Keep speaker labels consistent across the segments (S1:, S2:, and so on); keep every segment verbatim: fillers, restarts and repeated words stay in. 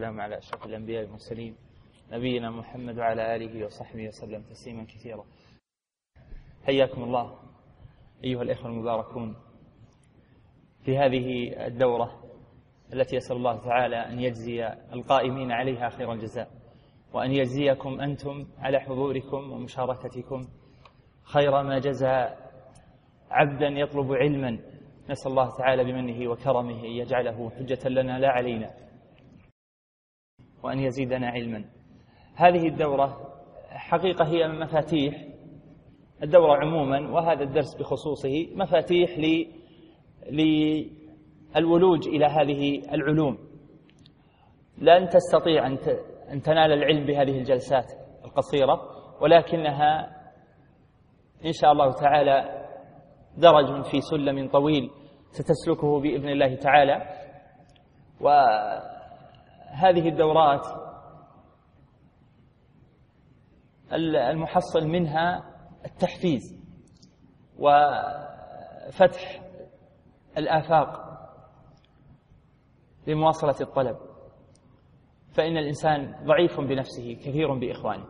S1: والسلام على أشرف الأنبياء والمرسلين نبينا محمد وعلى آله وصحبه وسلم تسليما كثيرا. حياكم الله أيها الإخوة المباركون في هذه الدورة التي يسأل الله تعالى أن يجزي القائمين عليها خير الجزاء، وأن يجزيكم أنتم على حضوركم ومشاركتكم خير ما جزى عبدا يطلب علما. نسأل الله تعالى بمنه وكرمه أن يجعله حجة لنا لا علينا، وأن يزيدنا علما. هذه الدورة حقيقة هي من مفاتيح الدورة عموما، وهذا الدرس بخصوصه مفاتيح للولوج إلى هذه العلوم. لن تستطيع أن تنال العلم بهذه الجلسات القصيرة، ولكنها إن شاء الله تعالى درج في سلم طويل ستسلكه بإذن الله تعالى. وهذه الدورات المحصل منها التحفيز وفتح الآفاق لمواصلة الطلب، فإن الإنسان ضعيف بنفسه كثير بإخوانه.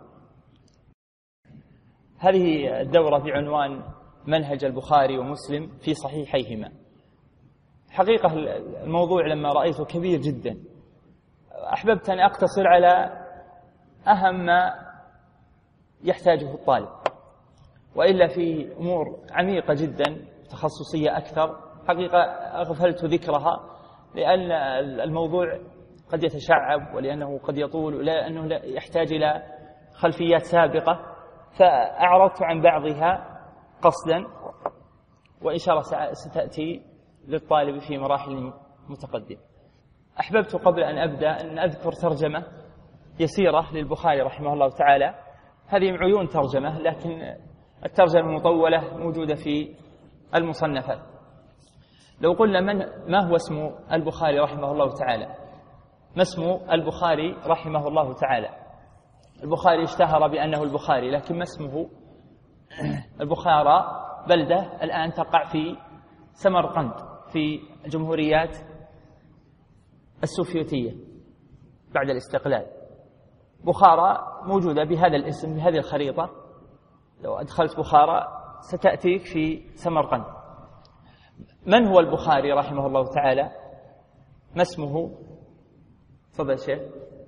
S1: هذه الدورة بعنوان منهج البخاري ومسلم في صحيحيهما. حقيقة الموضوع لما رأيته كبير جدا، أحببت أن أقتصر على أهم ما يحتاجه الطالب، وإلا في أمور عميقة جدا تخصصية أكثر حقيقة أغفلت ذكرها، لأن الموضوع قد يتشعب ولأنه قد يطول ولأنه يحتاج إلى خلفيات سابقة، فأعرضت عن بعضها قصدا، وإن شاء الله ستأتي للطالب في مراحل متقدمة. أحببت قبل أن أبدأ أن أذكر ترجمة يسيرة للبخاري رحمه الله تعالى. هذه عيون ترجمة، لكن الترجمة المطولة موجودة في المصنفات. لو قلنا من ما هو اسم البخاري رحمه الله تعالى، ما اسم البخاري رحمه الله تعالى؟ البخاري اشتهر بأنه البخاري، لكن ما اسمه؟ البخارى بلدة الآن تقع في سمرقند في الجمهوريات السوفيتية بعد الاستقلال. بخارى موجودة بهذا الاسم بهذه الخريطة، لو أدخلت بخارى ستأتيك في سمرقند. من هو البخاري رحمه الله تعالى؟ ما اسمه؟ تفضل شيخ.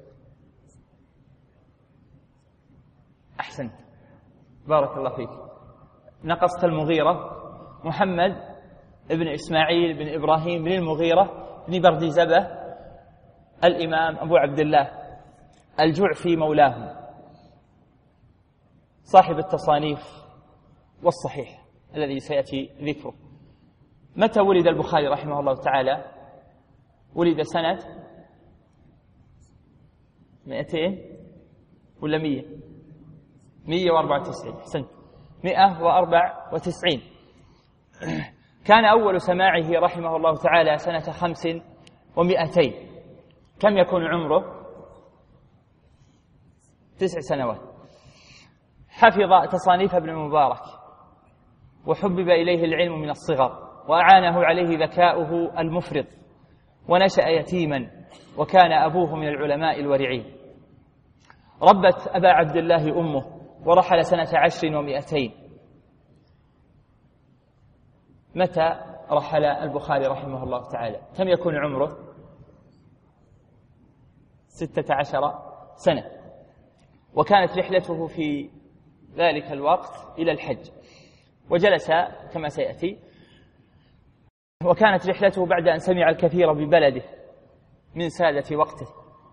S1: أحسنت، بارك الله فيك. نقصت المغيرة، محمد ابن إسماعيل بن إبراهيم بن المغيرة بن بردزبة الإمام أبو عبد الله الجعفي مولاهم، صاحب التصانيف والصحيح الذي سيأتي ذكره. متى ولد البخاري رحمه الله تعالى؟ ولد سنة مئتين ولا مية؟ مية واربعة وتسعين. حسنت، مئة واربعة وتسعين. كان أول سماعه رحمه الله تعالى سنة خمس ومئتين. كم يكون عمره؟ تسع سنوات. حفظ تصانيف ابن المبارك، وحبب إليه العلم من الصغر، وأعانه عليه ذكاؤه المفرط، ونشأ يتيما، وكان أبوه من العلماء الورعين. ربت أبا عبد الله أمه، ورحل سنة عشر ومئتين. متى رحل البخاري رحمه الله تعالى؟ كم يكون عمره؟ ستة عشر سنة. وكانت رحلته في ذلك الوقت إلى الحج، وجلس كما سيأتي. وكانت رحلته بعد أن سمع الكثير ببلده من سادة وقته.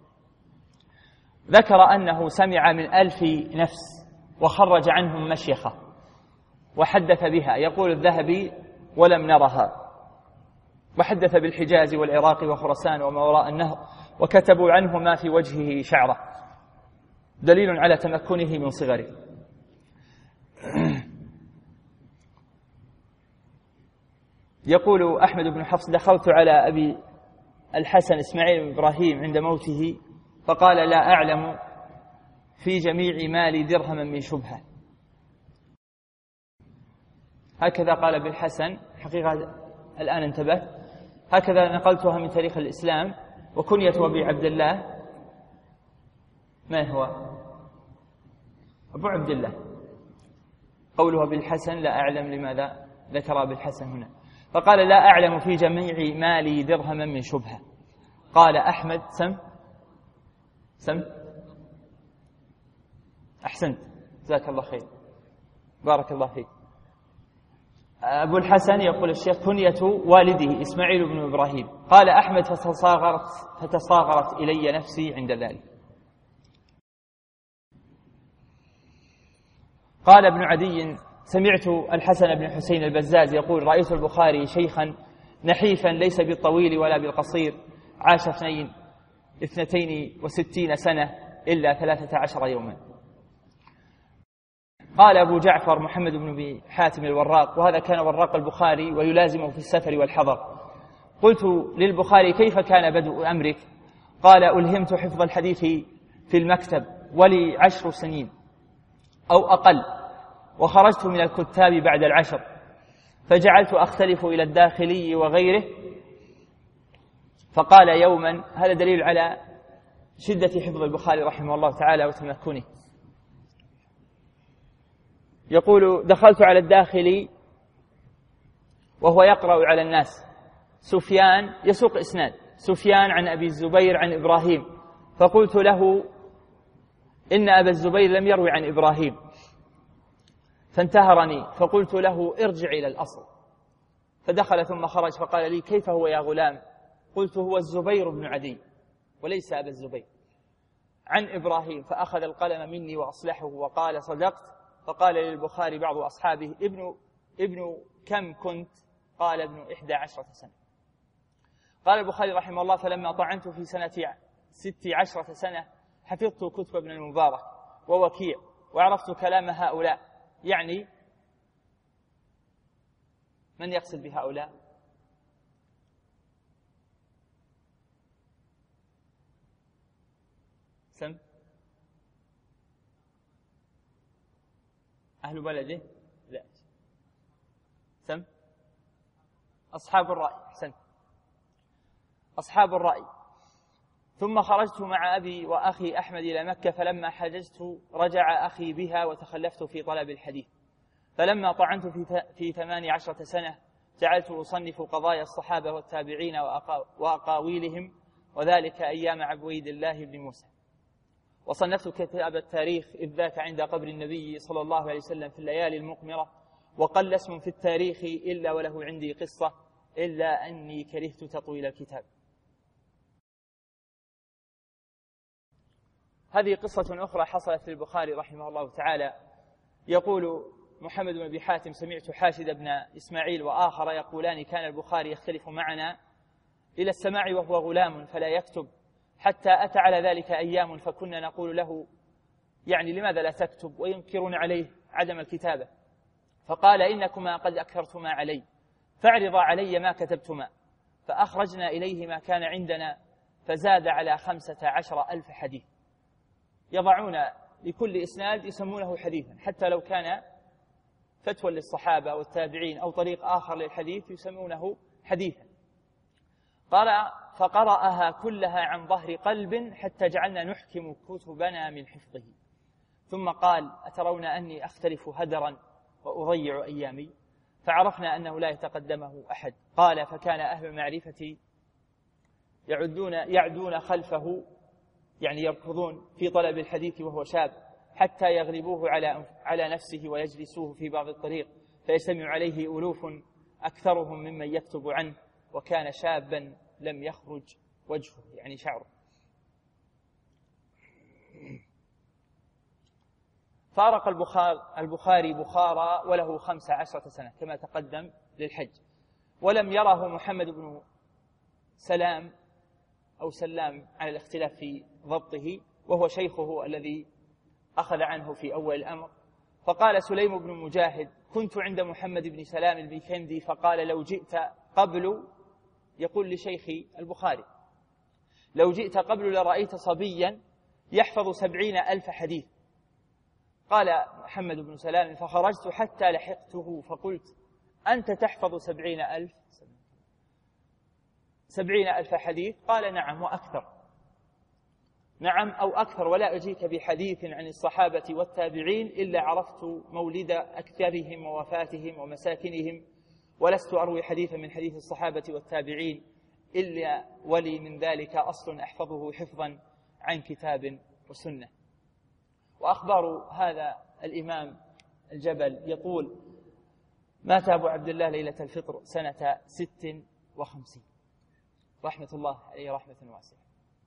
S1: ذكر أنه سمع من ألف نفس وخرج عنهم مشيخة وحدث بها، يقول الذهبي: ولم نرها. وحدث بالحجاز والعراق وخراسان وما وراء النهر، وكتبوا عنه ما في وجهه شعره، دليل على تمكنه من صغره. يقول أحمد بن حفص: دخلت على أبي الحسن إسماعيل بن إبراهيم عند موته، فقال: لا أعلم في جميع مالي درهما من شبهة. هكذا قال ابن الحسن. حقيقة الآن انتبه، هكذا نقلتها من تاريخ الإسلام. وكنية أبي عبد الله ما هو؟ أبو عبد الله. قوله بالحسن لا أعلم لماذا ذكر بالحسن هنا، فقال لا أعلم في جميع مالي درهما من شبهة. قال أحمد سم سم أحسنت، جزاك الله خير، بارك الله فيك. أبو الحسن يقول الشيخ كنية والده إسماعيل بن إبراهيم. قال أحمد فتصاغرت, فتصاغرت إلي نفسي عند ذلك. قال ابن عدي سمعت الحسن بن حسين البزاز يقول رأيت البخاري شيخا نحيفا ليس بالطويل ولا بالقصير، عاش اثنين اثنتين وستين سنة إلا ثلاثة عشر يوما. قال أبو جعفر محمد بن حاتم الوراق، وهذا كان وراق البخاري ويلازمه في السفر والحضر، قلت للبخاري كيف كان بدء أمرك؟ قال ألهمت حفظ الحديث في المكتب ولي عشر سنين أو أقل، وخرجت من الكتاب بعد العشر، فجعلت أختلف إلى الداخلي وغيره. فقال يوما، هذا دليل على شدة حفظ البخاري رحمه الله تعالى وتمكنه، يقول دخلت على الداخلي وهو يقرأ على الناس، سفيان يسوق إسناد، سفيان عن أبي الزبير عن إبراهيم، فقلت له إن أبا الزبير لم يروي عن إبراهيم، فانتهرني، فقلت له ارجع إلى الأصل، فدخل ثم خرج فقال لي كيف هو يا غلام؟ قلت هو الزبير بن عدي وليس أبا الزبير عن إبراهيم، فأخذ القلم مني وأصلحه وقال صدقت. فقال للبخاري بعض أصحابه ابن, ابن كم كنت؟ قال ابن إحدى عشرة سنة. قال البخاري رحمه الله فلما طعنت في سنة ست عشرة سنة حفظت كتب ابن المبارك ووكيع وعرفت كلام هؤلاء. يعني من يقصد بهؤلاء؟ سم أهل بلده؟ لا. سم أصحاب الرأي. أحسنت، أصحاب الرأي. ثم خرجت مع أبي وأخي أحمد إلى مكة، فلما حججت رجع أخي بها وتخلفت في طلب الحديث. فلما طعنت في ثمان عشرة سنة جعلت أصنف قضايا الصحابة والتابعين وأقاويلهم، وذلك أيام عبيد الله بن موسى. وصنفت كتاب التاريخ إذ ذاك عند قبر النبي صلى الله عليه وسلم في الليالي المقمرة، وقل اسم في التاريخ إلا وله عندي قصة، إلا أني كرهت تطويل الكتاب. هذه قصة أخرى حصلت للبخاري رحمه الله تعالى. يقول محمد بن أبي حاتم سمعت حاشد بن إسماعيل وآخر يقولان كان البخاري يختلف معنا إلى السماع وهو غلام فلا يكتب، حتى أتى على ذلك أيام فكنا نقول له يعني لماذا لا تكتب، وينكرون عليه عدم الكتابة، فقال إنكما قد أكثرتما علي فاعرضا علي ما كتبتما، فأخرجنا إليه ما كان عندنا فزاد على خمسة عشر ألف حديث، يضعون لكل إسناد يسمونه حديثا، حتى لو كان فتوى للصحابة والتابعين أو طريق آخر للحديث يسمونه حديثا. قرأ فقرأها كلها عن ظهر قلب حتى جعلنا نحكم كتبنا من حفظه. ثم قال أترون أني أختلف هدرا وأضيع أيامي؟ فعرفنا أنه لا يتقدمه أحد. قال فكان أهل المعرفة يعدون, يعدون خلفه، يعني يركضون في طلب الحديث وهو شاب، حتى يغلبوه على على نفسه ويجلسوه في بعض الطريق فيجتمع عليه ألوف أكثرهم ممن يكتب عنه، وكان شابا لم يخرج وجهه يعني شعره. فارق البخاري بخارى وله خمس عشرة سنة كما تقدم للحج، ولم يره محمد بن سلام أو سلام على الاختلاف في ضبطه، وهو شيخه الذي أخذ عنه في أول الأمر. فقال سليم بن مجاهد كنت عند محمد بن سلام البيكندي فقال لو جئت قبل، يقول لشيخي البخاري لو جئت قبل لرأيت صبيا يحفظ سبعين ألف حديث. قال محمد بن سلام فخرجت حتى لحقته فقلت أنت تحفظ سبعين ألف سبعين ألف حديث؟ قال نعم وأكثر. نعم أو أكثر، ولا أجيك بحديث عن الصحابة والتابعين إلا عرفت مولد أكثرهم ووفاتهم ومساكنهم، ولست أروي حديثا من حديث الصحابة والتابعين إلا ولي من ذلك أصل أحفظه حفظا عن كتاب وسنة. وأخبار هذا الإمام الجبل يقول: مات أبو عبد الله ليلة الفطر سنة ست وخمسين، رحمة الله عليه رحمة واسعة.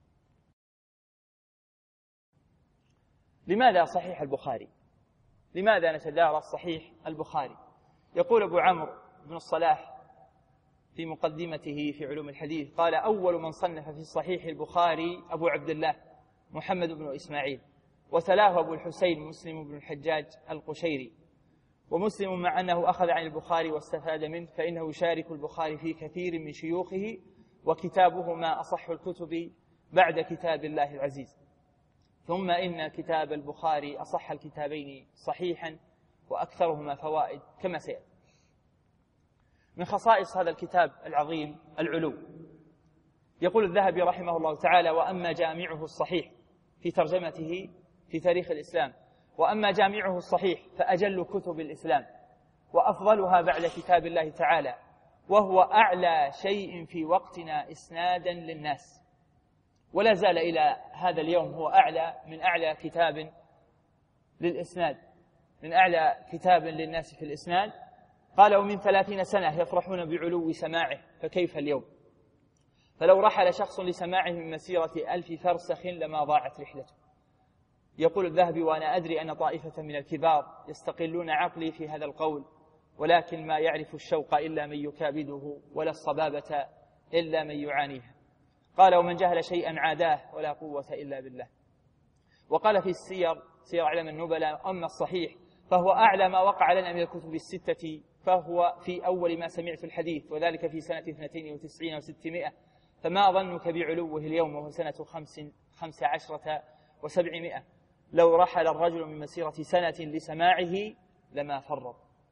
S1: لماذا صحيح البخاري؟ لماذا نتدارس صحيح البخاري؟ يقول أبو عمرو بن الصلاح في مقدمته في علوم الحديث قال: أول من صنف في الصحيح البخاري أبو عبد الله محمد بن إسماعيل، وتلاه أبو الحسين مسلم بن الحجاج القشيري. ومسلم مع أنه أخذ عن البخاري واستفاد منه فإنه يشارك البخاري في كثير من شيوخه، وكتابهما أصح الكتب بعد كتاب الله العزيز. ثم إن كتاب البخاري أصح الكتابين صحيحا وأكثرهما فوائد كما سيأتي. من خصائص هذا الكتاب العظيم العلو. يقول الذهبي رحمه الله تعالى: وأما جامعه الصحيح، في ترجمته في تاريخ الإسلام: وأما جامعه الصحيح فأجل كتب الإسلام وأفضلها بعد كتاب الله تعالى، وهو أعلى شيء في وقتنا إسنادا للناس، ولا زال إلى هذا اليوم هو أعلى من أعلى كتاب للإسناد، من أعلى كتاب للناس في الإسناد. قال: ومن ثلاثين سنة يفرحون بعلو سماعه، فكيف اليوم؟ فلو رحل شخص لسماعه من مسيرة ألف فرسخ لما ضاعت رحلته. يقول الذهبي: وأنا أدري أن طائفة من الكبار يستقلون عقلي في هذا القول، ولكن ما يعرف الشوق إلا من يكابده، ولا الصبابة إلا من يعانيها. قال: ومن جهل شيئا عاداه، ولا قوة إلا بالله. وقال في السير سير أعلام النبلاء: أما الصحيح فهو أعلى ما وقع لنا من الكتب الستة، فهو في أول ما سمعت الحديث، وذلك في سنة اثنتين وتسعين وستمائة، فما ظنك بعلوه اليوم وهو سنة خمس, خمس عشرة وسبعمائة؟ لو رحل الرجل من مسيرة سنة لسماعه لما فرط.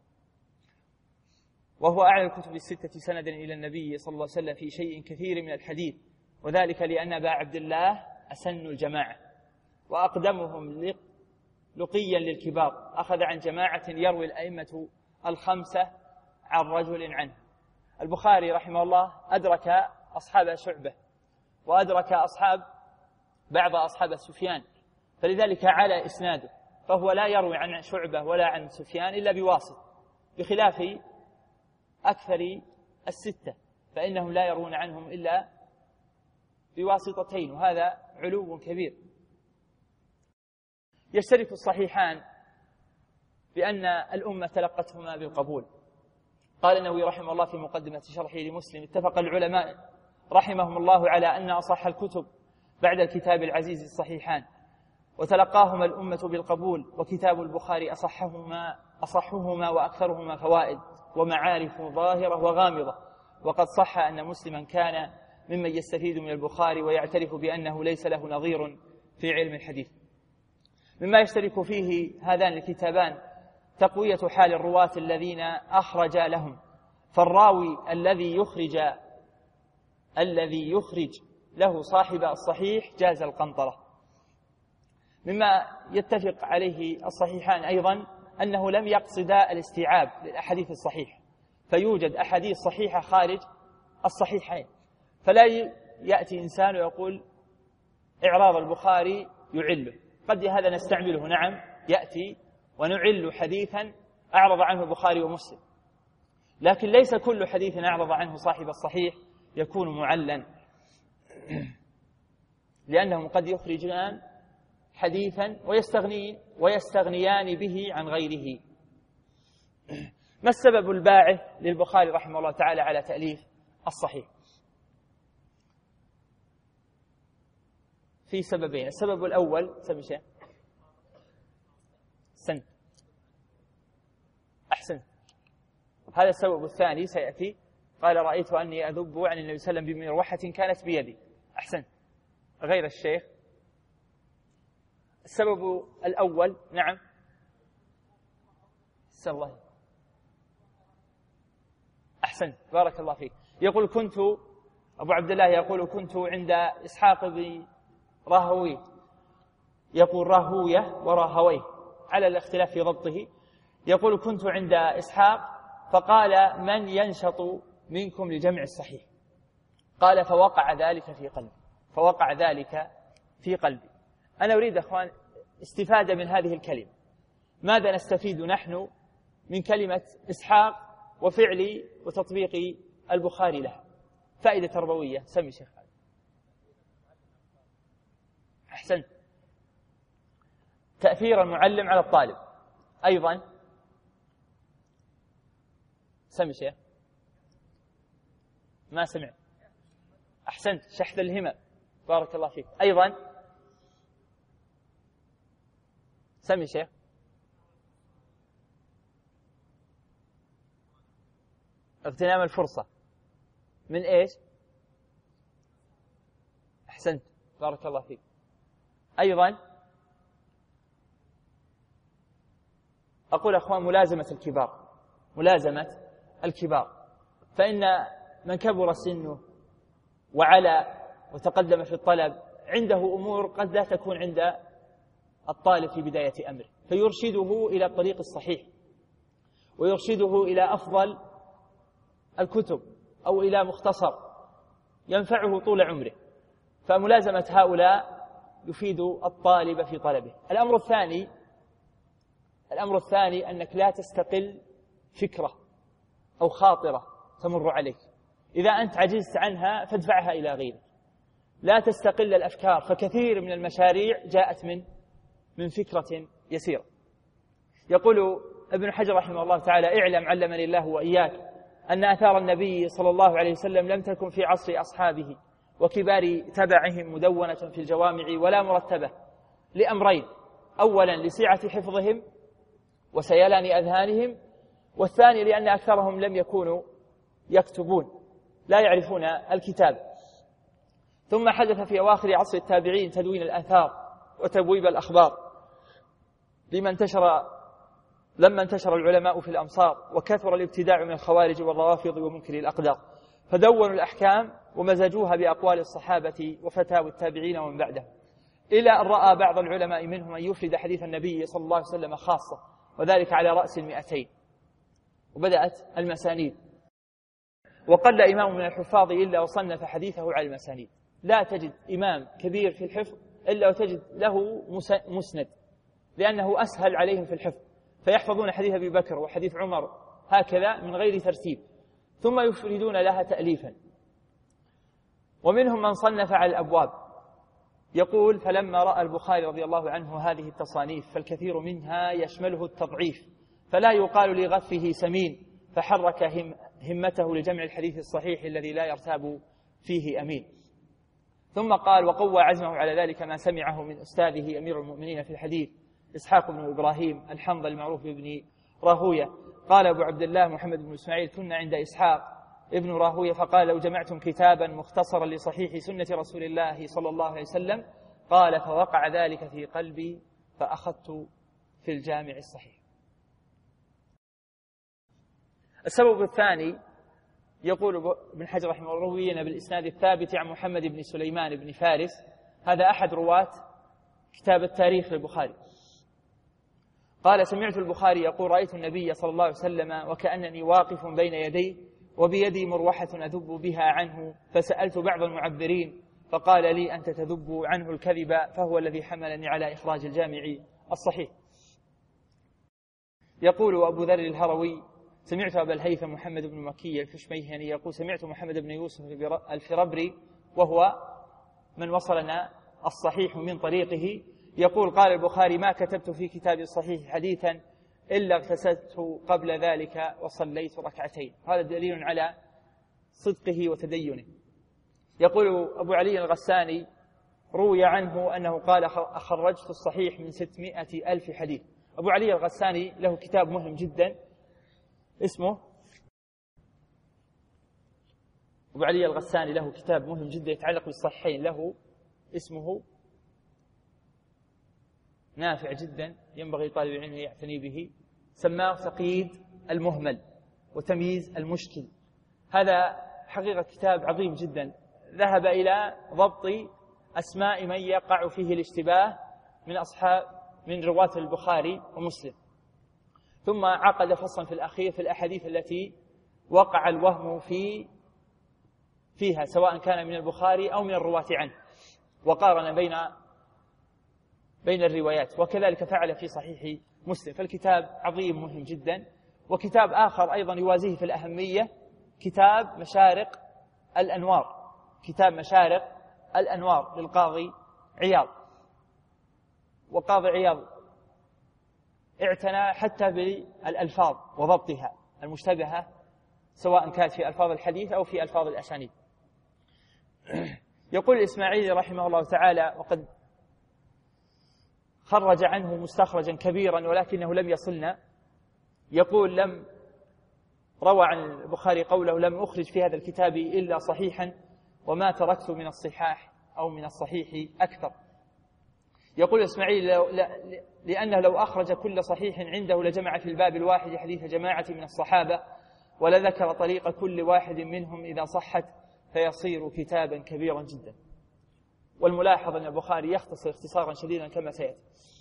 S1: وهو أعلى الكتب الستة سندا إلى النبي صلى الله عليه وسلم في شيء كثير من الحديث، وذلك لأن أبا عبد الله أسن الجماعة وأقدمهم لقيا للكبار، أخذ عن جماعة يروي الأئمة الخمسة عن رجل عنه. البخاري رحمه الله أدرك أصحاب شعبة، وأدرك أصحاب بعض أصحاب سفيان، فلذلك على إسناده، فهو لا يروي عن شعبة ولا عن سفيان إلا بواسط، بخلاف أكثر الستة فإنهم لا يرون عنهم إلا بواسطتين، وهذا علو كبير. يشترك الصحيحان بأن الأمة تلقتهما بالقبول. قال النووي رحمه الله في مقدمة شرحه لمسلم: اتفق العلماء رحمهم الله على أن أصح الكتب بعد الكتاب العزيز الصحيحان، وتلقاهما الأمة بالقبول، وكتاب البخاري أصحهما أصحهما وأكثرهما فوائد ومعارف ظاهرة وغامضة. وقد صح أن مسلما كان ممن يستفيد من البخاري ويعترف بأنه ليس له نظير في علم الحديث. مما يشترك فيه هذان الكتابان تقوية حال الرواة الذين أخرج لهم، فالراوي الذي يخرج الذي يخرج له صاحب الصحيح جاز القنطرة. مما يتفق عليه الصحيحان أيضا أنه لم يقصدا الاستيعاب للأحاديث الصحيح، فيوجد أحاديث صحيحة خارج الصحيحين، فلا يأتي إنسان ويقول إعراض البخاري يعله. قد هذا نستعمله، نعم، يأتي ونعل حديثا أعرض عنه البخاري ومسلم، لكن ليس كل حديث أعرض عنه صاحب الصحيح يكون معلا، لأنهم قد يخرجان حديثا ويستغنين ويستغنيان به عن غيره. ما السبب الباعث للبخاري رحمه الله تعالى على تأليف الصحيح؟ في سببين. السبب الأول سبب شيء سن أحسن، هذا السبب الثاني سيأتي. قال: رأيت أني أذب عن النبي صلى الله عليه وسلم بمروحة كانت بيدي. أحسن، غير الشيخ. السبب الأول، نعم، سأل الله. أحسن، بارك الله فيك. يقول: كنت أبو عبد الله يقول: كنت عند إسحاق بن راهوي، يقول راهوية وراهويه على الاختلاف في ضبطه. يقول كنت عند إسحاق فقال من ينشط منكم لجمع الصحيح؟ قال فوقع ذلك في قلبي، فوقع ذلك في قلبي. أنا أريد أخوان استفادة من هذه الكلمة. ماذا نستفيد نحن من كلمة إسحاق وفعل وتطبيق البخاري لها؟ فائدة تربوية. سمي شيخ. أحسنت. تأثير المعلم على الطالب. أيضا سمي شيخ. ما سمع. أحسنت. شحذ الهمم. بارك الله فيك. أيضا سمي شيخ. اغتنام الفرصة. من إيش؟ أحسنت. بارك الله فيك. أيضا أقول أخوان ملازمة الكبار، ملازمة الكبار، فإن من كبر سنه وعلى وتقدم في الطلب عنده أمور قد لا تكون عند الطالب في بداية أمره، فيرشده إلى الطريق الصحيح ويرشده إلى أفضل الكتب أو إلى مختصر ينفعه طول عمره. فملازمة هؤلاء يفيد الطالب في طلبه. الأمر الثاني الأمر الثاني أنك لا تستقل فكرة أو خاطرة تمر عليك، إذا أنت عجزت عنها فادفعها إلى غيرك. لا تستقل الأفكار، فكثير من المشاريع جاءت من من فكرة يسيرة. يقول ابن حجر رحمه الله تعالى: اعلم علمني الله وإياك أن آثار النبي صلى الله عليه وسلم لم تكن في عصر أصحابه وكبار تبعهم مدونة في الجوامع ولا مرتبة، لأمرين: أولا لسعة حفظهم وسيلان أذهانهم، والثاني لأن أكثرهم لم يكونوا يكتبون، لا يعرفون الكتاب. ثم حدث في أواخر عصر التابعين تدوين الآثار وتبويب الأخبار لما انتشر لما انتشر العلماء في الأمصار وكثر الابتداع من الخوارج والروافض ومنكر الأقدار، فدونوا الأحكام ومزجوها بأقوال الصحابة وفتاوى التابعين ومن بعدهم، إلى أن رأى بعض العلماء منهم أن يفرد حديث النبي صلى الله عليه وسلم خاصة، وذلك على رأس المئتين، وبدأت المسانيد. وقل إمام من الحفاظ إلا وصنف حديثه على المسانيد. لا تجد إمام كبير في الحفظ إلا وتجد له مسند، لأنه أسهل عليهم في الحفظ، فيحفظون حديث أبي بكر وحديث عمر هكذا من غير ترتيب، ثم يفردون لها تأليفا. ومنهم من صنف على الأبواب. يقول: فلما رأى البخاري رضي الله عنه هذه التصانيف فالكثير منها يشمله التضعيف، فلا يقال لغفه سمين، فحرك هم همته لجمع الحديث الصحيح الذي لا يرتاب فيه أمين. ثم قال: وقوى عزمه على ذلك ما سمعه من أستاذه أمير المؤمنين في الحديث إسحاق بن إبراهيم الحنظل المعروف بابن راهوية. قال أبو عبد الله محمد بن إسماعيل: كنا عند إسحاق ابن راهوية فقال: لو جمعتم كتابا مختصرا لصحيح سنة رسول الله صلى الله عليه وسلم. قال: فوقع ذلك في قلبي فأخذت في الجامع الصحيح. السبب الثاني، يقول ابن حجر رحمه الله: روينا بالإسناد الثابت عن محمد بن سليمان بن فارس، هذا أحد رواة كتاب التاريخ للبخاري. قال: سمعت البخاري يقول: رأيت النبي صلى الله عليه وسلم وكأنني واقف بين يديه وبيدي مروحة أذب بها عنه، فسألت بعض المعبرين فقال لي: أنت تذب عنه الكذب، فهو الذي حملني على إخراج الجامع الصحيح. يقول أبو ذر الهروي: سمعت أبا الهيثم محمد بن مكي الكشميهني يقول: سمعت محمد بن يوسف الفربري وهو من وصلنا الصحيح من طريقه يقول: قال البخاري: ما كتبت في كتاب الصحيح حديثا إلا اغتسلت قبل ذلك وصليت ركعتين. هذا دليل على صدقه وتدينه. يقول أبو علي الغساني: روي عنه أنه قال: أخرجت الصحيح من ستمائة ألف حديث. أبو علي الغساني له كتاب مهم جدا اسمه أبو علي الغساني له كتاب مهم جدا يتعلق بالصحيحين، له اسمه نافع جدا، ينبغي طالب العلم يعتني به، سماه تقييد المهمل وتمييز المشكل. هذا حقيقة كتاب عظيم جدا، ذهب إلى ضبط أسماء من يقع فيه الاشتباه من أصحاب من رواة البخاري ومسلم. ثم عقد فصلا في الأخير في الأحاديث التي وقع الوهم في فيها سواء كان من البخاري أو من الرواة عنه، وقارن بين بين الروايات، وكذلك فعل في صحيح مسلم. فالكتاب عظيم مهم جدا. وكتاب آخر أيضا يوازيه في الأهمية كتاب مشارق الأنوار، كتاب مشارق الأنوار للقاضي عياض. وقاضي عياض اعتنى حتى بالألفاظ وضبطها المشتبهة سواء كانت في ألفاظ الحديث أو في ألفاظ الأسانيد. يقول الإسماعيلي رحمه الله تعالى، وقد خرج عنه مستخرجا كبيرا ولكنه لم يصلنا، يقول: لم روى عن البخاري قوله: لم أخرج في هذا الكتاب إلا صحيحا وما تركت من الصحاح أو من الصحيح أكثر. يقول إسماعيل: لأنه لو أخرج كل صحيح عنده لجمع في الباب الواحد حديث جماعة من الصحابة ولذكر طريق كل واحد منهم إذا صحت فيصير كتابا كبيرا جدا. والملاحظ أن البخاري يختصر اختصارا شديدا كما سيأتي.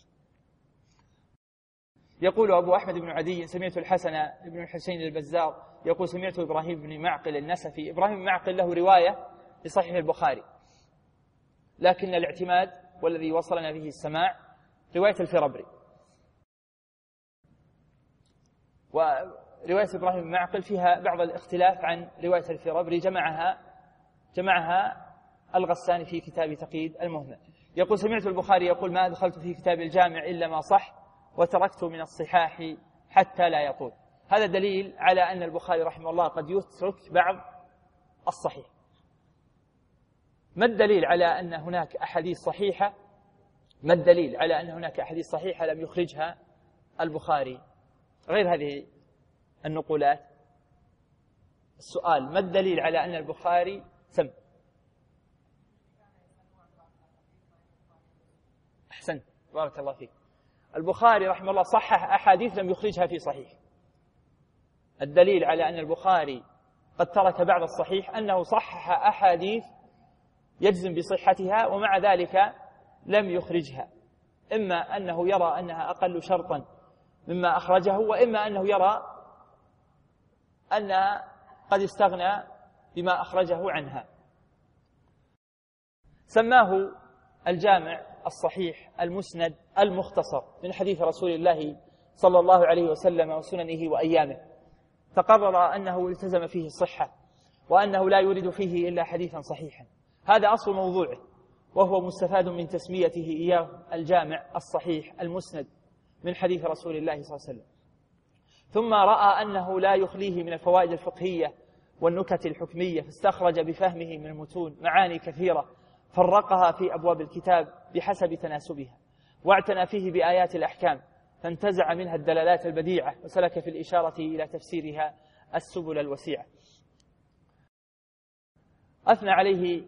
S1: يقول أبو أحمد بن عدي: سمعت الحسن بن الحسين البزار يقول: سمعت إبراهيم بن معقل النسفي. إبراهيم بن معقل له رواية لصحيح البخاري، لكن الاعتماد والذي وصلنا به السماع رواية الفربري. ورواية إبراهيم بن معقل فيها بعض الاختلاف عن رواية الفربري، جمعها جمعها الغساني في كتاب تقييد المهمل. يقول: سمعت البخاري يقول: ما دخلت في كتاب الجامع إلا ما صح وتركت من الصحاح حتى لا يطول. هذا دليل على أن البخاري رحمه الله قد يترك بعض الصحيح. ما الدليل على أن هناك أحاديث صحيحة ما الدليل على أن هناك أحاديث صحيحة لم يخرجها البخاري غير هذه النقولات؟ السؤال: ما الدليل على أن البخاري سم أحسن بارك الله فيك. البخاري رحمه الله صحح أحاديث لم يخرجها في صحيح. الدليل على أن البخاري قد ترك بعض الصحيح أنه صحح أحاديث يجزم بصحتها ومع ذلك لم يخرجها، إما أنه يرى أنها أقل شرطا مما أخرجه، وإما أنه يرى أنها قد استغنى بما أخرجه عنها. سماه الجامع الصحيح المسند المختصر من حديث رسول الله صلى الله عليه وسلم وسننه وأيامه. تقرر أنه التزم فيه الصحة وأنه لا يريد فيه إلا حديثا صحيحا. هذا أصل موضوعه، وهو مستفاد من تسميته إياه الجامع الصحيح المسند من حديث رسول الله صلى الله عليه وسلم. ثم رأى أنه لا يخليه من الفوائد الفقهية والنكت الحكمية، فاستخرج بفهمه من المتون معاني كثيرة فرقها في أبواب الكتاب بحسب تناسبها، واعتنى فيه بآيات الأحكام فانتزع منها الدلالات البديعة وسلك في الإشارة إلى تفسيرها السبل الوسيعة. أثنى عليه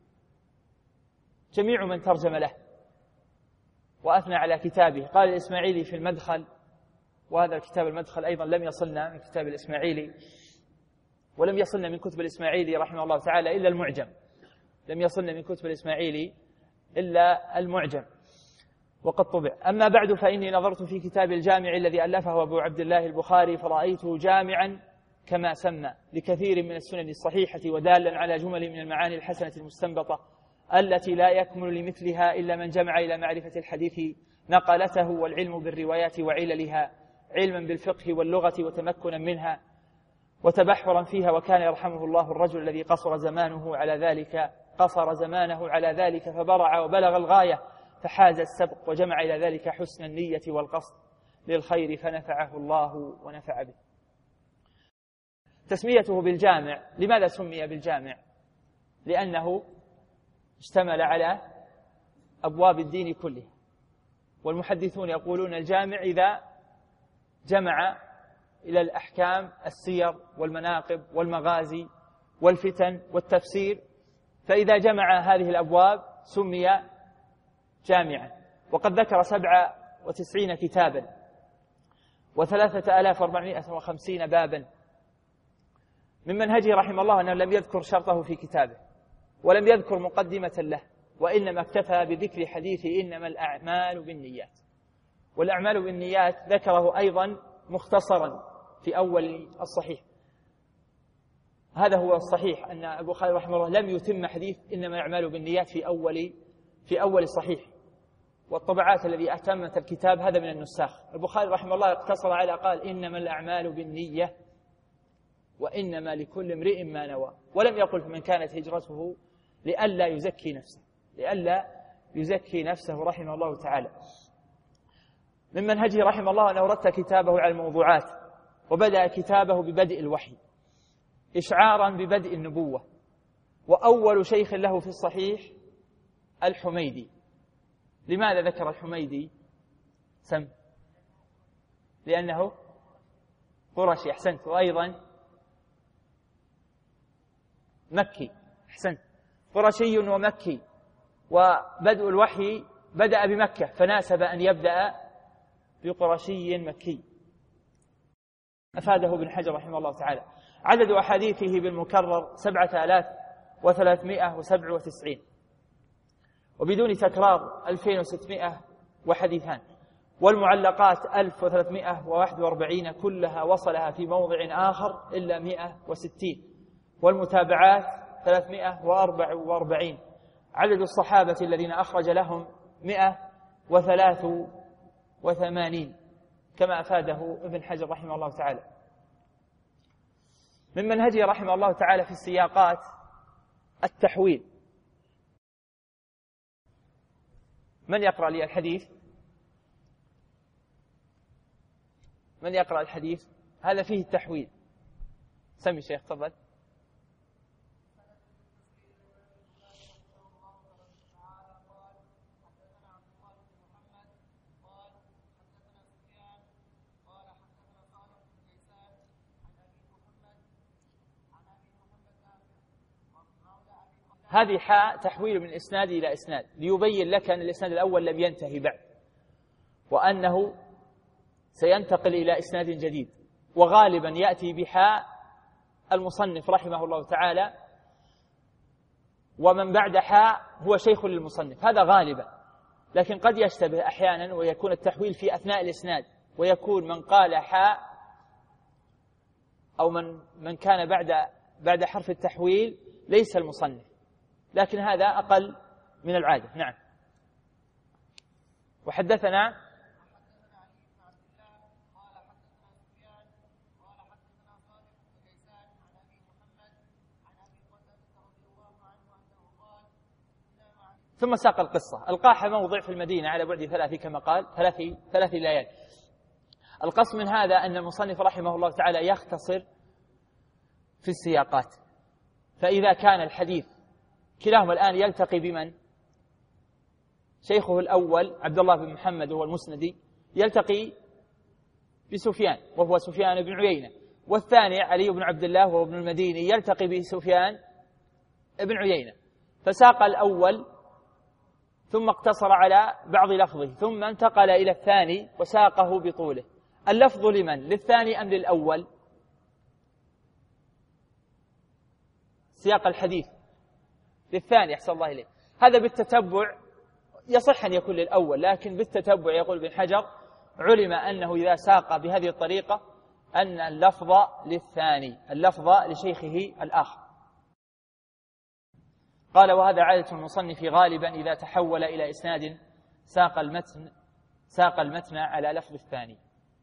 S1: جميع من ترجم له وأثنى على كتابه. قال الإسماعيلي في المدخل، وهذا الكتاب المدخل أيضا لم يصلنا من كتاب الإسماعيلي، ولم يصلنا من كتب الإسماعيلي رحمه الله تعالى إلا المعجم، لم يصلنا من كتب الإسماعيلي إلا المعجم وقد طبع. أما بعد، فإني نظرت في كتاب الجامع الذي ألفه أبو عبد الله البخاري فرأيته جامعا كما سمى لكثير من السنن الصحيحة، ودالا على جمل من المعاني الحسنة المستنبطة التي لا يكمل لمثلها إلا من جمع إلى معرفة الحديث نقلته والعلم بالروايات وعللها، علما بالفقه واللغة وتمكنا منها وتبحرا فيها. وكان يرحمه الله الرجل الذي قصر زمانه على ذلك قصر زمانه على ذلك فبرع وبلغ الغاية فحاز السبق، وجمع إلى ذلك حسن النية والقصد للخير فنفعه الله ونفع به. تسميته بالجامع، لماذا سمي بالجامع؟ لأنه اشتمل على أبواب الدين كله، والمحدثون يقولون الجامع إذا جمع إلى الأحكام السير والمناقب والمغازي والفتن والتفسير، فإذا جمع هذه الأبواب سمي جامعا. وقد ذكر سبعة وتسعين كتابا وثلاثة آلاف وأربعمائة وخمسين بابا. من منهجه رحمه الله أنه لم يذكر شرطه في كتابه، ولم يذكر مقدمة له، وإنما اكتفى بذكر حديث إنما الأعمال بالنيات. والأعمال بالنيات ذكره أيضا مختصرا في أول الصحيح. هذا هو الصحيح، أن البخاري رحمه الله لم يتم حديث إنما الأعمال بالنيات في أول في أول الصحيح، والطبعات الذي أتمت الكتاب هذا من النساخ. البخاري رحمه الله اقتصر على قال إنما الأعمال بالنية وإنما لكل امرئ ما نوى، ولم يقل من كانت هجرته لئلا يزكي نفسه لئلا يزكي نفسه رحمه الله تعالى. من منهجه رحمه الله أنه رتب كتابه على الموضوعات، وبدأ كتابه ببدء الوحي إشعارا ببدء النبوة. وأول شيخ له في الصحيح الحميدي. لماذا ذكر الحميدي؟ سم لأنه قرشي، أحسنت، وأيضا مكي، أحسنت، قرشي ومكي، وبدء الوحي بدأ بمكة فناسب أن يبدأ بقرشي مكي. أفاده ابن حجر رحمه الله تعالى. عدد أحاديثه بالمكرر سبعة آلاف وثلاثمائة وسبعة وتسعين، وبدون تكرار ألفين وستمائة وحديثان، والمعلقات ألف وثلاثمائة وواحد وأربعين كلها وصلها في موضع آخر إلا مائة وستين، والمتابعات ثلاثمائة وأربعة وأربعين. عدد الصحابة الذين أخرج لهم مائة وثلاثة وثمانين كما أفاده ابن حجر رحمه الله تعالى. من منهجه رحمه الله تعالى في السياقات التحويل. من يقرأ لي الحديث؟ من يقرأ الحديث؟ هذا فيه التحويل. سمي شيخ، تفضل. هذه حاء تحويل من إسناد إلى إسناد ليبين لك أن الإسناد الأول لم ينتهي بعد، وأنه سينتقل إلى إسناد جديد. وغالبا يأتي بحاء المصنف رحمه الله تعالى، ومن بعد حاء هو شيخ للمصنف، هذا غالبا، لكن قد يشتبه أحيانا ويكون التحويل في أثناء الإسناد، ويكون من قال حاء أو من من كان بعد بعد حرف التحويل ليس المصنف، لكن هذا أقل من العادة. نعم. وحدثنا ثم ساق القصة. القاح موضع في المدينة على بعد ثلاث كما قال ثلاث ثلاث ليال. القصد من هذا أن المصنف رحمه الله تعالى يختصر في السياقات، فإذا كان الحديث كلاهما الآن يلتقي بمن؟ شيخه الأول عبد الله بن محمد وهو المسندي يلتقي بسفيان وهو سفيان بن عيينة، والثاني علي بن عبد الله وهو ابن المديني يلتقي بسفيان بن عيينة، فساق الأول ثم اقتصر على بعض لفظه ثم انتقل إلى الثاني وساقه بطوله. اللفظ لمن؟ للثاني أم للأول؟ سياق الحديث للثاني، أحسن الله إليه. هذا بالتتبع يصح أن يكون للأول، لكن بالتتبع يقول ابن حجر علم أنه إذا ساق بهذه الطريقة أن اللفظ للثاني، اللفظ لشيخه الآخر. قال وهذا عادة المصنف غالبا إذا تحول إلى إسناد ساق المتن ساق المتن على لفظ الثاني.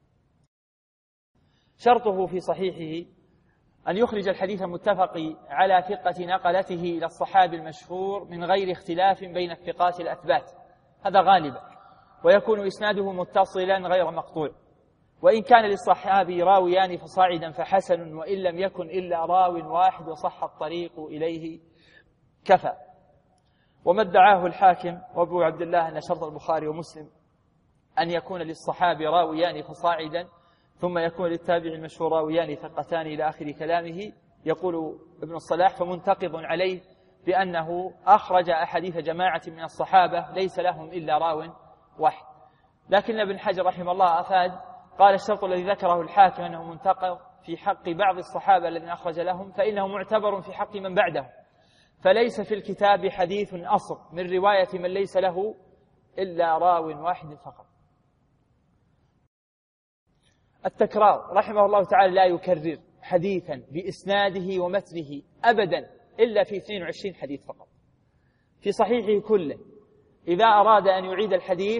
S1: شرطه في صحيحه أن يخرج الحديث المتفق على ثقة نقلته إلى الصحابي المشهور من غير اختلاف بين الثقات الأثبات، هذا غالبا، ويكون إسناده متصلا غير مقطوع، وإن كان للصحابي راويان فصاعدا فحسن، وإن لم يكن إلا راو واحد وصح الطريق إليه كفى. وما ادعاه الحاكم وابو عبد الله أن شرط البخاري ومسلم أن يكون للصحابي راويان فصاعدا ثم يكون للتابع المشهور راويان ثقتان إلى آخر كلامه، يقول ابن الصلاح فمنتقض عليه بأنه أخرج أحاديث جماعة من الصحابة ليس لهم إلا راو واحد. لكن ابن حجر رحمه الله أفاد قال الشرط الذي ذكره الحاكم أنه منتقض في حق بعض الصحابة الذين أخرج لهم فإنه معتبر في حق من بعده، فليس في الكتاب حديث أصل من رواية من ليس له إلا راو واحد فقط. التكرار رحمه الله تعالى لا يكرر حديثا بإسناده ومتنه أبدا إلا في اثنين وعشرين حديث فقط في صحيحه كله. إذا أراد أن يعيد الحديث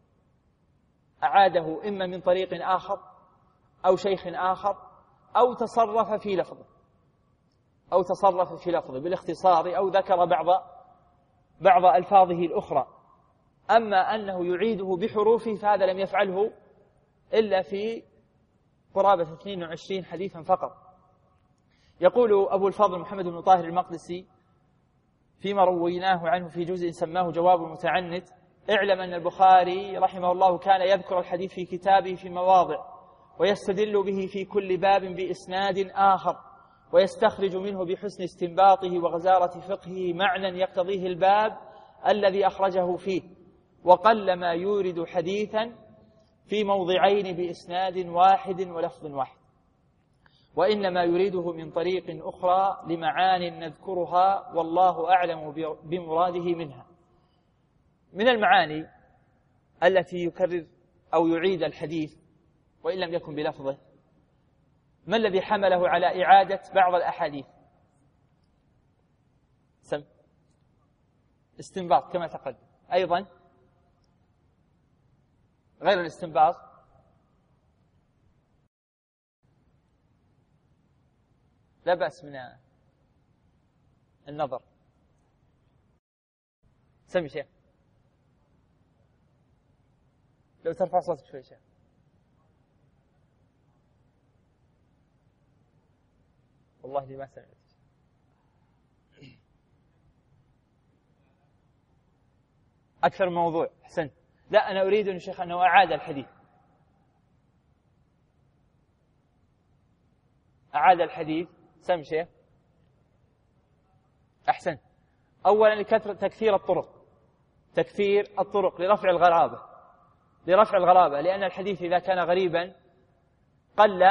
S1: أعاده إما من طريق آخر أو شيخ آخر أو تصرف في لفظه أو تصرف في لفظه بالاختصار أو ذكر بعض بعض ألفاظه الأخرى. أما أنه يعيده بحروفه فهذا لم يفعله إلا في قرابة اثنين وعشرين حديثا فقط. يقول أبو الفضل محمد بن طاهر المقدسي فيما رويناه عنه في جزء سماه جواب المتعنت: اعلم أن البخاري رحمه الله كان يذكر الحديث في كتابه في مواضع ويستدل به في كل باب بإسناد آخر ويستخرج منه بحسن استنباطه وغزارة فقهه معنى يقتضيه الباب الذي أخرجه فيه، وقل ما يورد حديثا في موضعين بإسناد واحد ولفظ واحد، وإنما يريده من طريق أخرى لمعان نذكرها والله أعلم بمراده منها. من المعاني التي يكرر أو يعيد الحديث وإن لم يكن بلفظه: ما الذي حمله على إعادة بعض الأحاديث؟ سم استنباط كما تقدم. أيضا غير الاستنباط لا بأس من النظر. سمي شيخ، لو ترفع صوتك شوي شيخ. والله لي ما سمعت. أكثر موضوع. أحسنت. لا، أنا أريد يا شيخ أنه أعاد الحديث أعاد الحديث سم شيخ. أحسنت. أولا لكثرة تكثير الطرق تكثير الطرق لرفع الغرابة لرفع الغرابة لأن الحديث إذا كان غريبا قل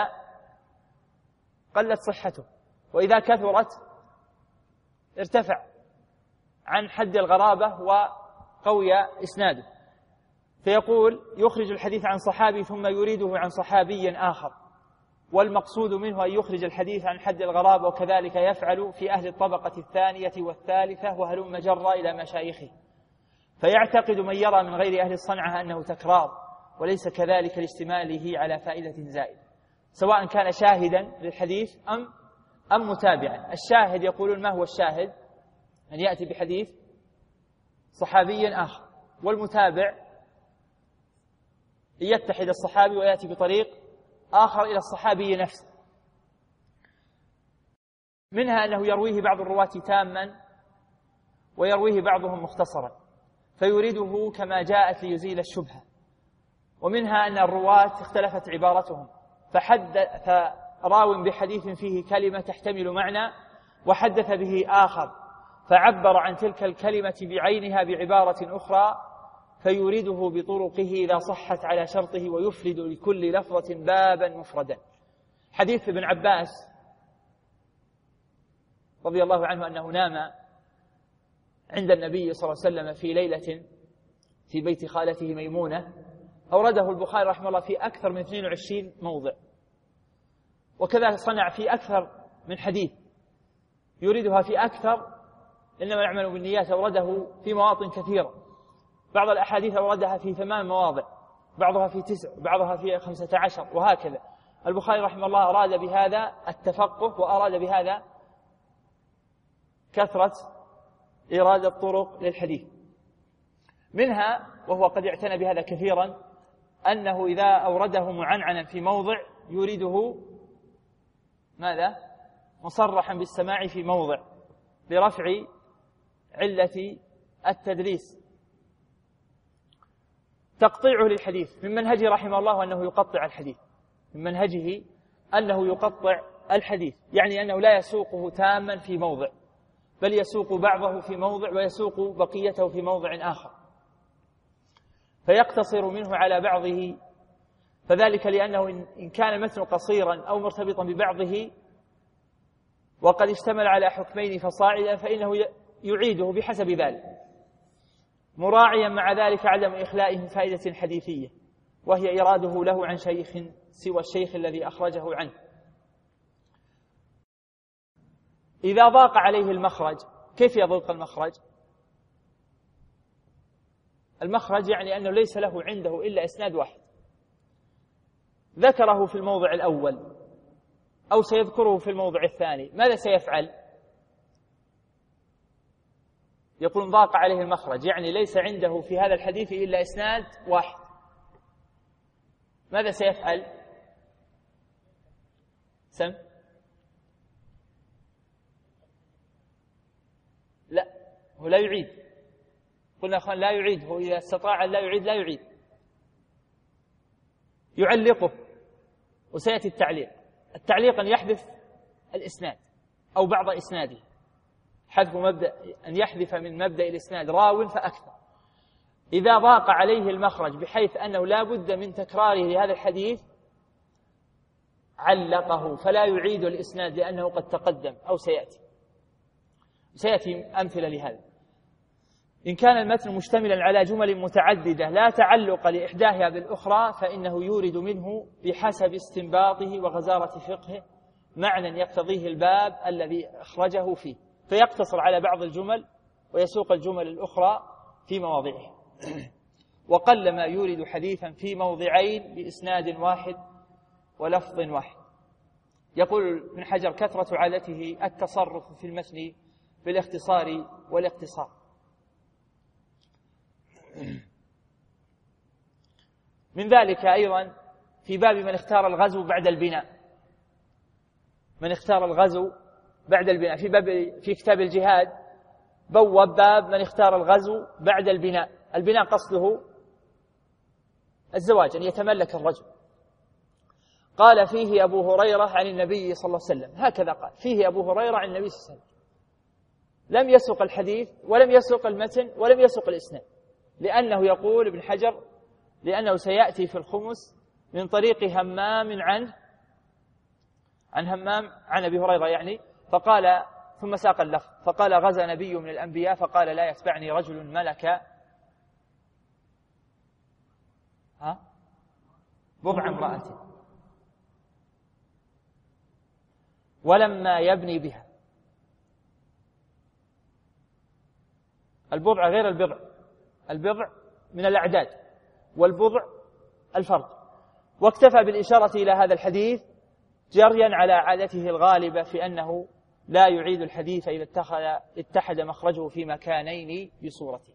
S1: قلت صحته، وإذا كثرت ارتفع عن حد الغرابة وقوي إسناده. فيقول يخرج الحديث عن صحابي ثم يريده عن صحابي آخر، والمقصود منه أن يخرج الحديث عن حد الغرابة، وكذلك يفعل في أهل الطبقة الثانية والثالثة وهلم جرى إلى مشايخه. فيعتقد من يرى من غير أهل الصنعة أنه تكرار، وليس كذلك لاشتماله على فائدة زائدة، سواء كان شاهدا للحديث أم أم متابعا. الشاهد يقولون ما هو الشاهد؟ أن يأتي بحديث صحابي آخر، والمتابع يتحد الصحابي ويأتي بطريق آخر إلى الصحابي نفسه. منها أنه يرويه بعض الرواة تاما ويرويه بعضهم مختصرا فيريده كما جاءت ليزيل الشبهة. ومنها أن الرواة اختلفت عبارتهم، فحدث راو بحديث فيه كلمة تحتمل معنى وحدث به آخر فعبر عن تلك الكلمة بعينها بعبارة أخرى، فيريده بطرقه إذا صحت على شرطه ويفرد لكل لفظة بابا مفردا. حديث ابن عباس رضي الله عنه أنه نام عند النبي صلى الله عليه وسلم في ليلة في بيت خالته ميمونة، أورده البخاري رحمه الله في أكثر من اثنين وعشرين موضع، وكذا صنع في أكثر من حديث يريدها في أكثر. إنما يعمل بالنيات أورده في مواطن كثيرة، بعض الأحاديث أوردها في ثمان مواضع، بعضها في تسع، بعضها في خمسة عشر، وهكذا. البخاري رحمه الله أراد بهذا التفقه وأراد بهذا كثرة إرادة طرق للحديث. منها، وهو قد اعتنى بهذا كثيرا، أنه إذا أورده معنعنا في موضع يريده ماذا؟ مصرحا بالسماع في موضع لرفع علة التدليس. تقطيعه للحديث من منهجه رحمه الله أنه يقطع الحديث من منهجه أنه يقطع الحديث يعني أنه لا يسوقه تاما في موضع، بل يسوق بعضه في موضع ويسوق بقيته في موضع آخر، فيقتصر منه على بعضه. فذلك لأنه إن كان المتن قصيرا أو مرتبطا ببعضه وقد اشتمل على حكمين فصاعدا فإنه يعيده بحسب ذلك، مراعيا مع ذلك عدم إخلائه فائدة حديثية، وهي إراده له عن شيخ سوى الشيخ الذي أخرجه عنه. إذا ضاق عليه المخرج، كيف يضيق المخرج؟ المخرج يعني أنه ليس له عنده إلا إسناد واحد، ذكره في الموضع الأول أو سيذكره في الموضع الثاني، ماذا سيفعل؟ يقول ضاق عليه المخرج، يعني ليس عنده في هذا الحديث إلا إسناد واحد، ماذا سيفعل؟ سم لا، هو لا يعيد، قلنا أخوان لا يعيد، هو إذا استطاع لا يعيد لا يعيد، يعلقه. وسيأتي التعليق. التعليق أن يحذف الإسناد أو بعض إسناده، حذف مبدأ، أن يحذف من مبدأ الإسناد راو فأكثر. إذا ضاق عليه المخرج بحيث أنه لا بد من تكراره لهذا الحديث علقه، فلا يعيد الإسناد لأنه قد تقدم أو سيأتي سيأتي أمثلة لهذا. إن كان المتن مشتملا على جمل متعددة لا تعلق لإحداها بالأخرى فإنه يورد منه بحسب استنباطه وغزارة فقهه معنى يقتضيه الباب الذي أخرجه فيه، فيقتصر على بعض الجمل ويسوق الجمل الأخرى في مواضعها. وقل ما يورد حديثا في موضعين بإسناد واحد ولفظ واحد. يقول ابن حجر: كثرة عادته التصرف في المتن بالاختصار والاقتصار. من ذلك أيضا في باب من اختار الغزو بعد البناء، من اختار الغزو بعد البناء في باب في كتاب الجهاد بوب باب من اختار الغزو بعد البناء. البناء قصده الزواج، أن يتملك الرجل. قال فيه أبو هريرة عن النبي صلى الله عليه وسلم، هكذا قال فيه أبو هريرة عن النبي صلى الله عليه وسلم، لم يسق الحديث ولم يسق المتن ولم يسق الإسناد، لأنه يقول ابن حجر لأنه سيأتي في الخمس من طريق همام عنه عن همام عن أبي هريرة يعني، فقال ثم ساق اللفظ فقال: غزا نبي من الأنبياء فقال: لا يتبعني رجل ملك ها بضع امرأة ولما يبني بها. البضع غير البضع، البضع من الأعداد والبضع الفرد. واكتفى بالإشارة إلى هذا الحديث جريا على عادته الغالبة في أنه لا يعيد الحديث إذا اتحد مخرجه في مكانين بصورته.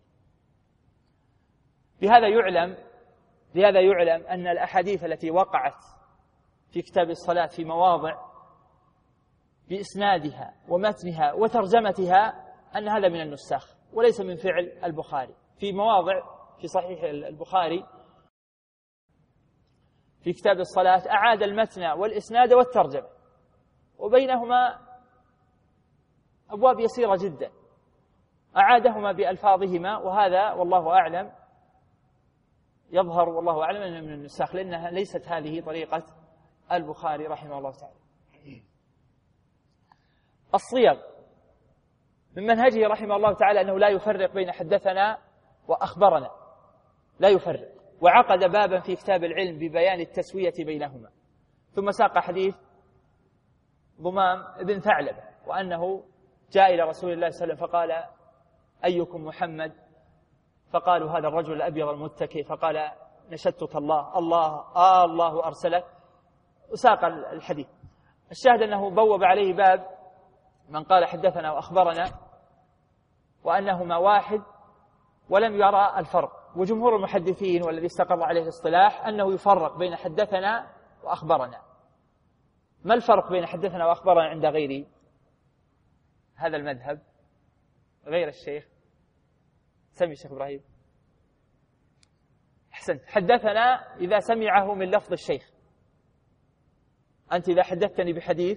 S1: بهذا يعلم بهذا يعلم أن الأحاديث التي وقعت في كتاب الصلاة في مواضع بإسنادها ومتنها وترجمتها أن هذا من النساخ وليس من فعل البخاري. في مواضع في صحيح البخاري في كتاب الصلاة أعاد المتن والإسناد والترجمة، وبينهما أبواب يسيرة جدا أعادهما بألفاظهما، وهذا والله أعلم يظهر والله أعلم أنه من النساخ، لأنها ليست هذه طريقة البخاري رحمه الله تعالى. الصيغ من منهجه رحمه الله تعالى أنه لا يفرق بين حدثنا وأخبرنا، لا يفرق، وعقد بابا في كتاب العلم ببيان التسوية بينهما. ثم ساق حديث ضمام ابن ثعلبة وأنه جاء إلى رسول الله صلى الله عليه وسلم فقال: أيكم محمد؟ فقالوا: هذا الرجل الأبيض المتكئ. فقال: نشدتك الله الله آه الله أرسلك. وساق الحديث. الشاهد أنه بوب عليه باب من قال حدثنا وأخبرنا وأنهما واحد ولم يرى الفرق. وجمهور المحدثين والذي استقر عليه الاصطلاح أنه يفرق بين حدثنا وأخبرنا. ما الفرق بين حدثنا وأخبرنا عند غير هذا المذهب غير الشيخ؟ سمي الشيخ إبراهيم. أحسنت. حدثنا إذا سمعه من لفظ الشيخ. أنت إذا حدثتني بحديث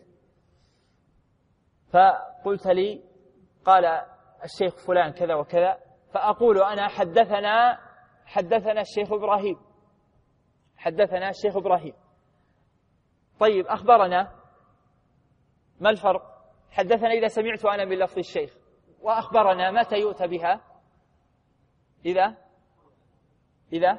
S1: فقلت لي قال الشيخ فلان كذا وكذا، فأقول أنا حدثنا حدثنا الشيخ إبراهيم حدثنا الشيخ إبراهيم. طيب أخبرنا، ما الفرق؟ حدثنا إذا سمعت أنا من لفظ الشيخ، وأخبرنا متى يؤتى بها؟ إذا إذا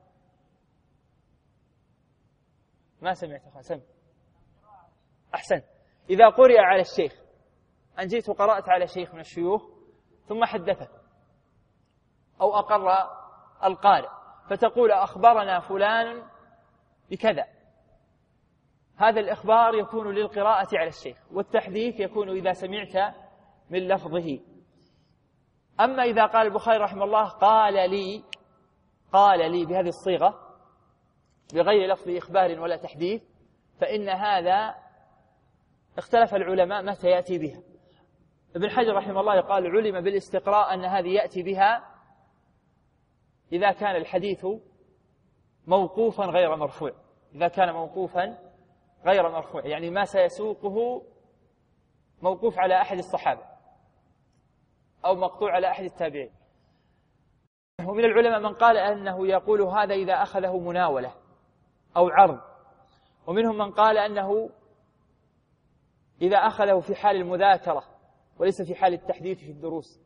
S1: ما سمعت سمع أحسن. إذا قرئ على الشيخ، أن جئت وقرأت على شيخ من الشيوخ ثم حدثك أو أقر القارئ، فتقول أخبرنا فلان بكذا، هذا الإخبار يكون للقراءة على الشيخ، والتحديث يكون إذا سمعت من لفظه. أما إذا قال البخاري رحمه الله قال لي قال لي بهذه الصيغة بغير لفظ إخبار ولا تحديث، فإن هذا اختلف العلماء متى يأتي بها. ابن حجر رحمه الله قال علم بالاستقراء أن هذه يأتي بها إذا كان الحديث موقوفا غير مرفوع، إذا كان موقوفا غير مرفوع يعني ما سيسوقه موقوف على أحد الصحابة أو مقطوع على أحد التابعين. ومن العلماء من قال أنه يقول هذا إذا أخذه مناولة أو عرض، ومنهم من قال أنه إذا أخذه في حال المذاكرة وليس في حال التحديث في الدروس.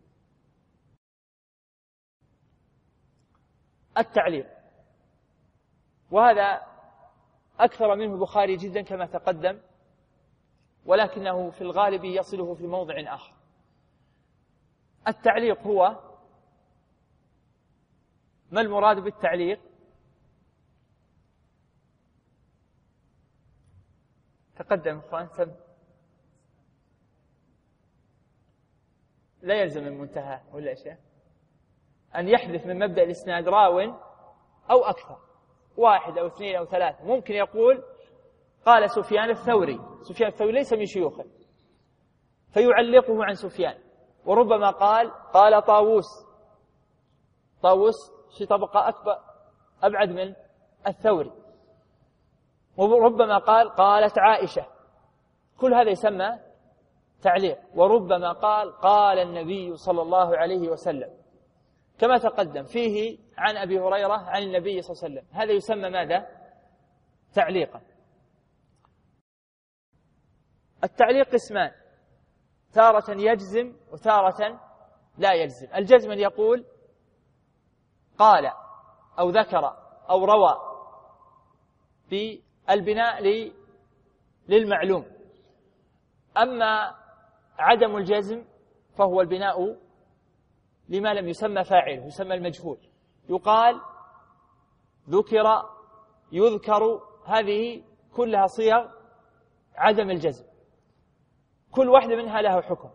S1: التعليق، وهذا أكثر منه البخاري جدا كما تقدم، ولكنه في الغالب يصله في موضع آخر. التعليق هو ما المراد بالتعليق؟ تقدم إخوان سم لا يلزم المنتهى ولا شيء، أن يحذف من مبدأ الإسناد راو أو أكثر، واحد أو اثنين أو ثلاثة. ممكن يقول قال سفيان الثوري، سفيان الثوري ليس من شيوخه فيعلقه عن سفيان، وربما قال قال طاووس، طاووس في طبقة أكبر أبعد من الثوري، وربما قال قالت عائشة، كل هذا يسمى تعليق. وربما قال قال النبي صلى الله عليه وسلم كما تقدم فيه عن أبي هريرة عن النبي صلى الله عليه وسلم، هذا يسمى ماذا؟ تعليقا. التعليق قسمان، تارة يجزم وتارة لا يجزم. الجزم يقول قال أو ذكر أو روى بالبناء للمعلوم. أما عدم الجزم فهو البناء لما لم يسمى فاعله، يسمى المجهول، يقال ذكر يذكر، هذه كلها صيغ عدم الجزم، كل واحدة منها له حكم.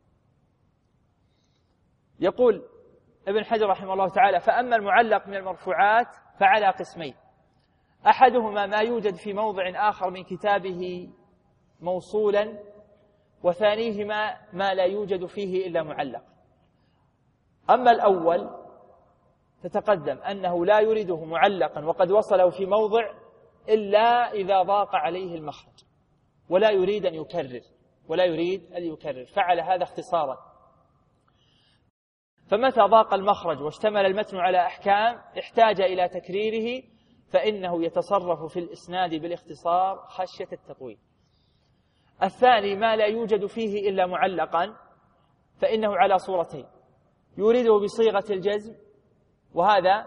S1: يقول ابن حجر رحمه الله تعالى فأما المعلق من المرفوعات فعلى قسمين، أحدهما ما يوجد في موضع آخر من كتابه موصولا، وثانيهما ما لا يوجد فيه إلا معلق. أما الأول تتقدم أنه لا يريده معلقا وقد وصله في موضع إلا إذا ضاق عليه المخرج، ولا يريد أن يكرر ولا يريد أن يكرر، فعل هذا اختصارا. فمتى ضاق المخرج واشتمل المتن على أحكام احتاج إلى تكريره، فإنه يتصرف في الإسناد بالاختصار خشية التطويل. الثاني ما لا يوجد فيه إلا معلقا، فإنه على صورتين، يريده بصيغة الجزم، وهذا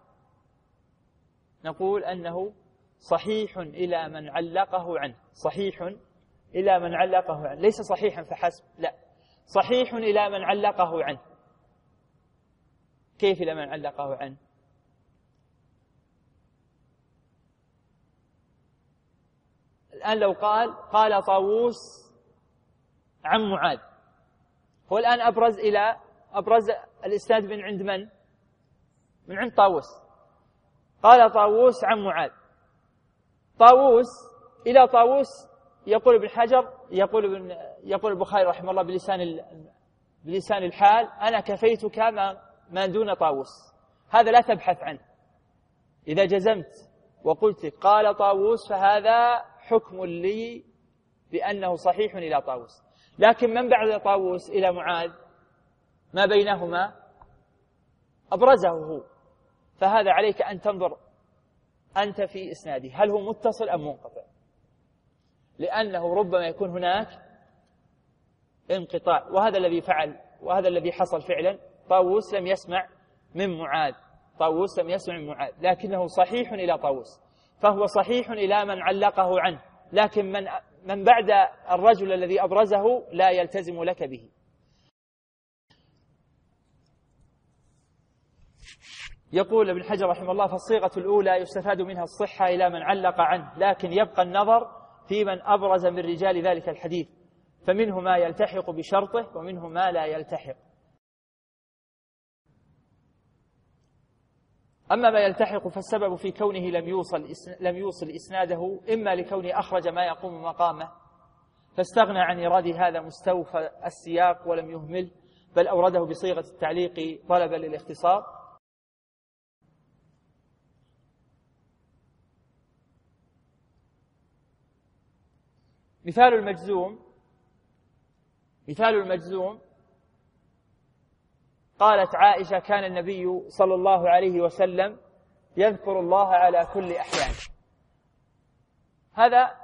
S1: نقول أنه صحيح إلى من علقه عنه، صحيح إلى من علقه عنه، ليس صحيحا فحسب، لا، صحيح إلى من علقه عنه. كيف إلى من علقه عنه؟ الآن لو قال قال طاووس عن معاذ، هو الآن أبرز إلى أبرز الإسناد من عند من؟ من عند طاووس. قال طاووس عن معاذ، طاووس إلى طاووس، يقول ابن حجر يقول ابن يقول البخاري رحمه الله بلسان بلسان الحال أنا كفيتك ما ما دون طاووس، هذا لا تبحث عنه. إذا جزمت وقلت قال طاووس فهذا حكم لي بأنه صحيح إلى طاووس، لكن من بعد طاووس إلى معاذ ما بينهما أبرزه هو، فهذا عليك أن تنظر أنت في إسناده هل هو متصل أم منقطع، لأنه ربما يكون هناك انقطاع. وهذا الذي فعل وهذا الذي حصل فعلا. طاووس لم يسمع من معاذ طاووس لم يسمع من معاذ لكنه صحيح إلى طاووس، فهو صحيح إلى من علقه عنه، لكن من من بعد الرجل الذي أبرزه لا يلتزم لك به. يقول ابن حجر رحمه الله: فالصيغة الأولى يستفاد منها الصحة إلى من علق عنه، لكن يبقى النظر في من أبرز من رجال ذلك الحديث، فمنه ما يلتحق بشرطه ومنه ما لا يلتحق. أما ما يلتحق فالسبب في كونه لم يوصل لم يوصل إسناده إما لكونه أخرج ما يقوم مقامه فاستغنى عن إيراد هذا مستوفى السياق ولم يهمل، بل أورده بصيغة التعليق طلبا للاختصار. مثال المجزوم مثال المجزوم قالت عائشة: كان النبي صلى الله عليه وسلم يذكر الله على كل أحيان. هذا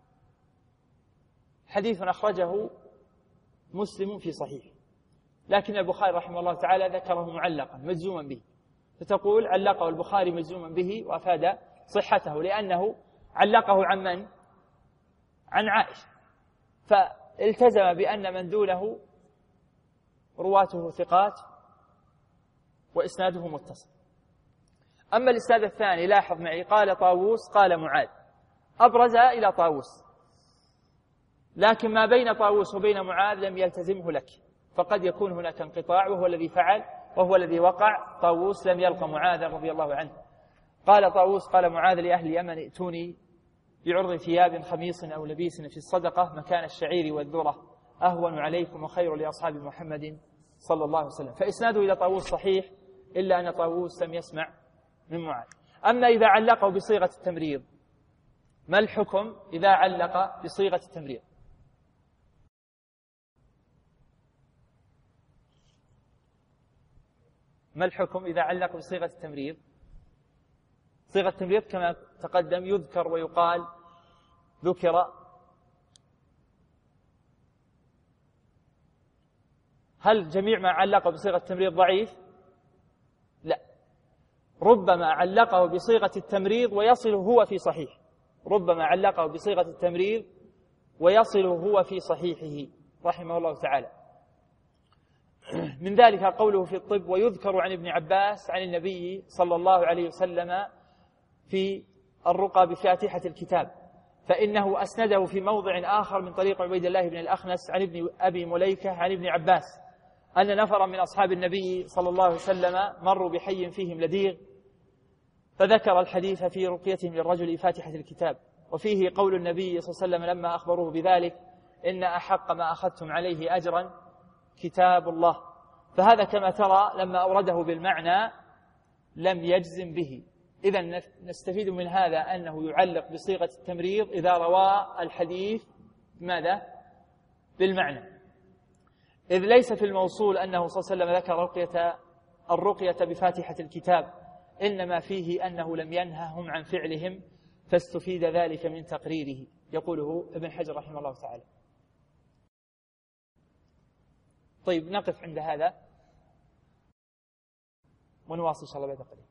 S1: حديث أخرجه مسلم في صحيح، لكن البخاري رحمه الله تعالى ذكره معلقا مجزوما به، فتقول علقه البخاري مجزوما به وأفاد صحته، لأنه علقه عن من؟ عن عائشة، فالتزم بأن من دونه رواته ثقات وإسناده متصل. أما الإسناد الثاني لاحظ معي: قال طاووس قال معاذ، أبرز إلى طاووس، لكن ما بين طاووس وبين معاذ لم يلتزمه لك، فقد يكون هناك انقطاع، وهو الذي فعل وهو الذي وقع. طاووس لم يلقى معاذ رضي الله عنه. قال طاووس قال معاذ لأهل اليمن: ائتوني بعرض ثياب خميص أو لبيس في الصدقة مكان الشعير والذرة، أهون عليكم وخير لأصحاب محمد صلى الله عليه وسلم. فإسناده إلى طاووس صحيح، إلا أن طاووس لم يسمع من معاذ. أما إذا علقه بصيغة التمريض، ما الحكم إذا علق بصيغة التمريض؟ ما الحكم إذا علق بصيغة التمريض؟ صيغة التمريض كما تقدم يذكر ويقال ذكر. هل جميع ما علقه بصيغة التمريض ضعيف؟ لا، ربما علقه بصيغة التمريض ويصل هو في صحيح ربما علقه بصيغة التمريض ويصل هو في صحيحه رحمه الله تعالى. من ذلك قوله في الطب: ويذكر عن ابن عباس عن النبي صلى الله عليه وسلم في الرقى بفاتحة الكتاب، فإنه أسنده في موضع آخر من طريق عبيد الله بن الأخنس عن ابن أبي مليكة عن ابن عباس أن نفرا من أصحاب النبي صلى الله عليه وسلم مروا بحي فيهم لديغ، فذكر الحديث في رقيتهم للرجل فاتحة الكتاب، وفيه قول النبي صلى الله عليه وسلم لما أخبروه بذلك: إن أحق ما أخذتم عليه أجرا كتاب الله. فهذا كما ترى لما أورده بالمعنى لم يجزم به. إذن نستفيد من هذا أنه يعلق بصيغة التمريض إذا روى الحديث ماذا؟ بالمعنى، إذ ليس في الموصول أنه صلى الله عليه وسلم ذكر رقية الرقية بفاتحة الكتاب، إنما فيه أنه لم ينههم عن فعلهم، فاستفيد ذلك من تقريره. يقوله ابن حجر رحمه الله تعالى. طيب، نقف عند هذا ونواصل إن شاء الله بعد قليل.